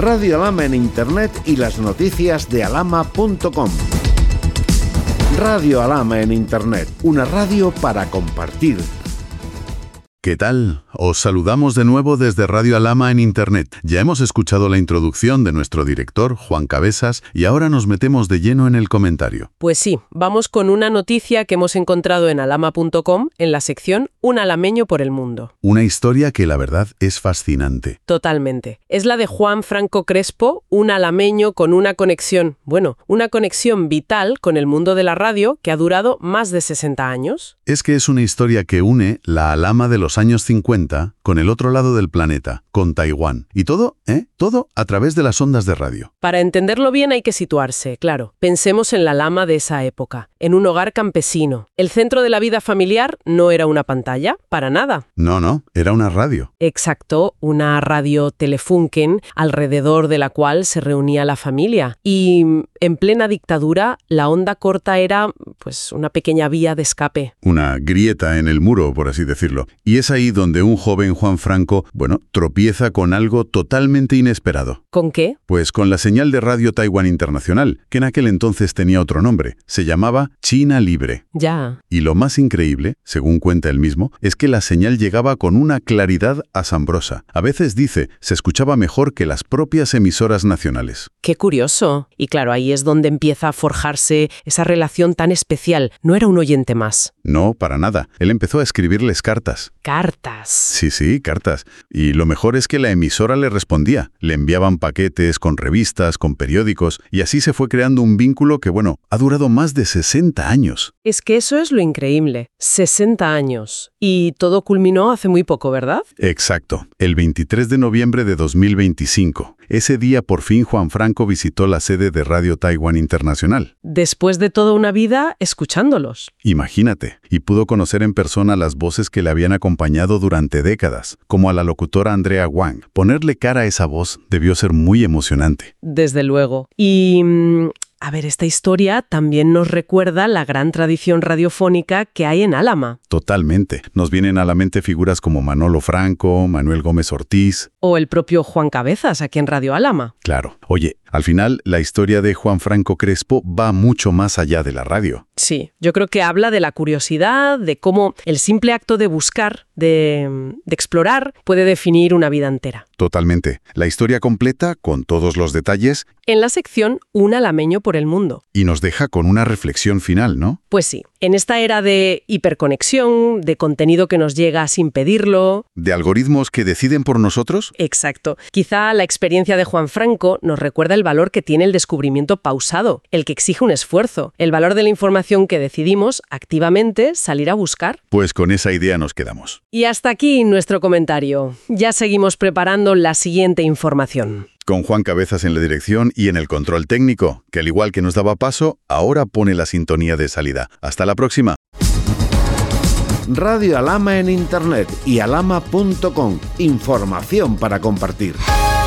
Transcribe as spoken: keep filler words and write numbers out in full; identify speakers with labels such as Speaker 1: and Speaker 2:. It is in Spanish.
Speaker 1: Radio Alhama en Internet y las noticias de alhama punto com. Radio Alhama en Internet, una radio para compartir.
Speaker 2: ¿Qué tal? Os saludamos de nuevo desde Radio Alhama en Internet. Ya hemos escuchado la introducción de nuestro director, Juan Cabezas, y ahora nos metemos de lleno en el comentario.
Speaker 3: Pues sí, vamos con una noticia que hemos encontrado en alhama punto com en la sección Un alameño por el mundo.
Speaker 2: Una historia que la verdad es fascinante.
Speaker 3: Totalmente. Es la de Juan Franco Crespo, un alameño con una conexión, bueno, una conexión vital con el mundo de la radio que ha durado más de sesenta años.
Speaker 2: Es que es una historia que une la Alhama de los años cincuenta con el otro lado del planeta, con Taiwán. Y todo, ¿eh? Todo a través de las ondas de radio.
Speaker 3: Para entenderlo bien hay que situarse, claro. Pensemos en la Alhama de esa época, en un hogar campesino. El centro de la vida familiar no era una pantalla, para nada.
Speaker 2: No, no, era una radio.
Speaker 3: Exacto, una radio Telefunken, alrededor de la cual se reunía la familia. Y en plena dictadura, la onda corta era, pues, una pequeña vía de escape.
Speaker 2: Una grieta en el muro, por así decirlo. Y es ahí donde un joven Juan Franco, bueno, tropieza con algo totalmente inesperado.
Speaker 3: ¿Con qué?
Speaker 2: Pues con la señal de Radio Taiwán Internacional, que en aquel entonces tenía otro nombre. Se llamaba China Libre.
Speaker 3: Ya.
Speaker 2: Y lo más increíble, según cuenta él mismo, es que la señal llegaba con una claridad asombrosa. A veces dice, se escuchaba mejor que las propias emisoras nacionales.
Speaker 3: Qué curioso. Y claro, ahí es donde empieza a forjarse esa relación tan especial. No era un oyente más.
Speaker 2: No, para nada. Él empezó a escribirles cartas.
Speaker 3: Cartas.
Speaker 2: Sí, sí, cartas. Y lo mejor es que la emisora le respondía. Le enviaban paquetes con revistas, con periódicos, y así se fue creando un vínculo que, bueno, ha durado más de sesenta años.
Speaker 3: Es que eso es lo increíble. sesenta años. Y todo culminó hace muy poco, ¿verdad?
Speaker 2: Exacto. El veintitrés de noviembre de dos mil veinticinco. Ese día, por fin, Juan Franco visitó la sede de Radio Taiwán Internacional.
Speaker 3: Después de toda una vida escuchándolos.
Speaker 2: Imagínate. Y pudo conocer en persona las voces que le habían acompañado durante décadas, como a la locutora Andrea Wang. Ponerle cara a esa voz debió ser muy emocionante.
Speaker 3: Desde luego. Y... A ver, esta historia también nos recuerda la gran tradición radiofónica que hay en Alhama.
Speaker 2: Totalmente. Nos vienen a la mente figuras como Manolo Franco, Manuel Gómez Ortiz.
Speaker 3: O el propio Juan Cabezas, aquí en Radio Alhama.
Speaker 2: Claro. Oye, al final, la historia de Juan Franco Crespo va mucho más allá de la radio.
Speaker 3: Sí, yo creo que habla de la curiosidad, de cómo el simple acto de buscar, de, de explorar, puede definir una vida entera.
Speaker 2: Totalmente. La historia completa, con todos los detalles.
Speaker 3: En la sección Un alameño por el mundo.
Speaker 2: Y nos deja con una reflexión final, ¿no?
Speaker 3: Pues sí. En esta era de hiperconexión, de contenido que nos llega sin pedirlo...
Speaker 2: ¿De algoritmos que deciden por nosotros?
Speaker 3: Exacto. Quizá la experiencia de Juan Franco nos recuerda el valor que tiene el descubrimiento pausado, el que exige un esfuerzo, el valor de la información que decidimos activamente salir a buscar.
Speaker 2: Pues con esa idea nos quedamos.
Speaker 3: Y hasta aquí nuestro comentario. Ya seguimos preparando la siguiente información.
Speaker 2: Con Juan Cabezas en la dirección y en el control técnico, que al igual que nos daba paso, ahora pone la sintonía de salida. Hasta la próxima.
Speaker 1: Radio Alhama en Internet y alhama punto com. Información para compartir.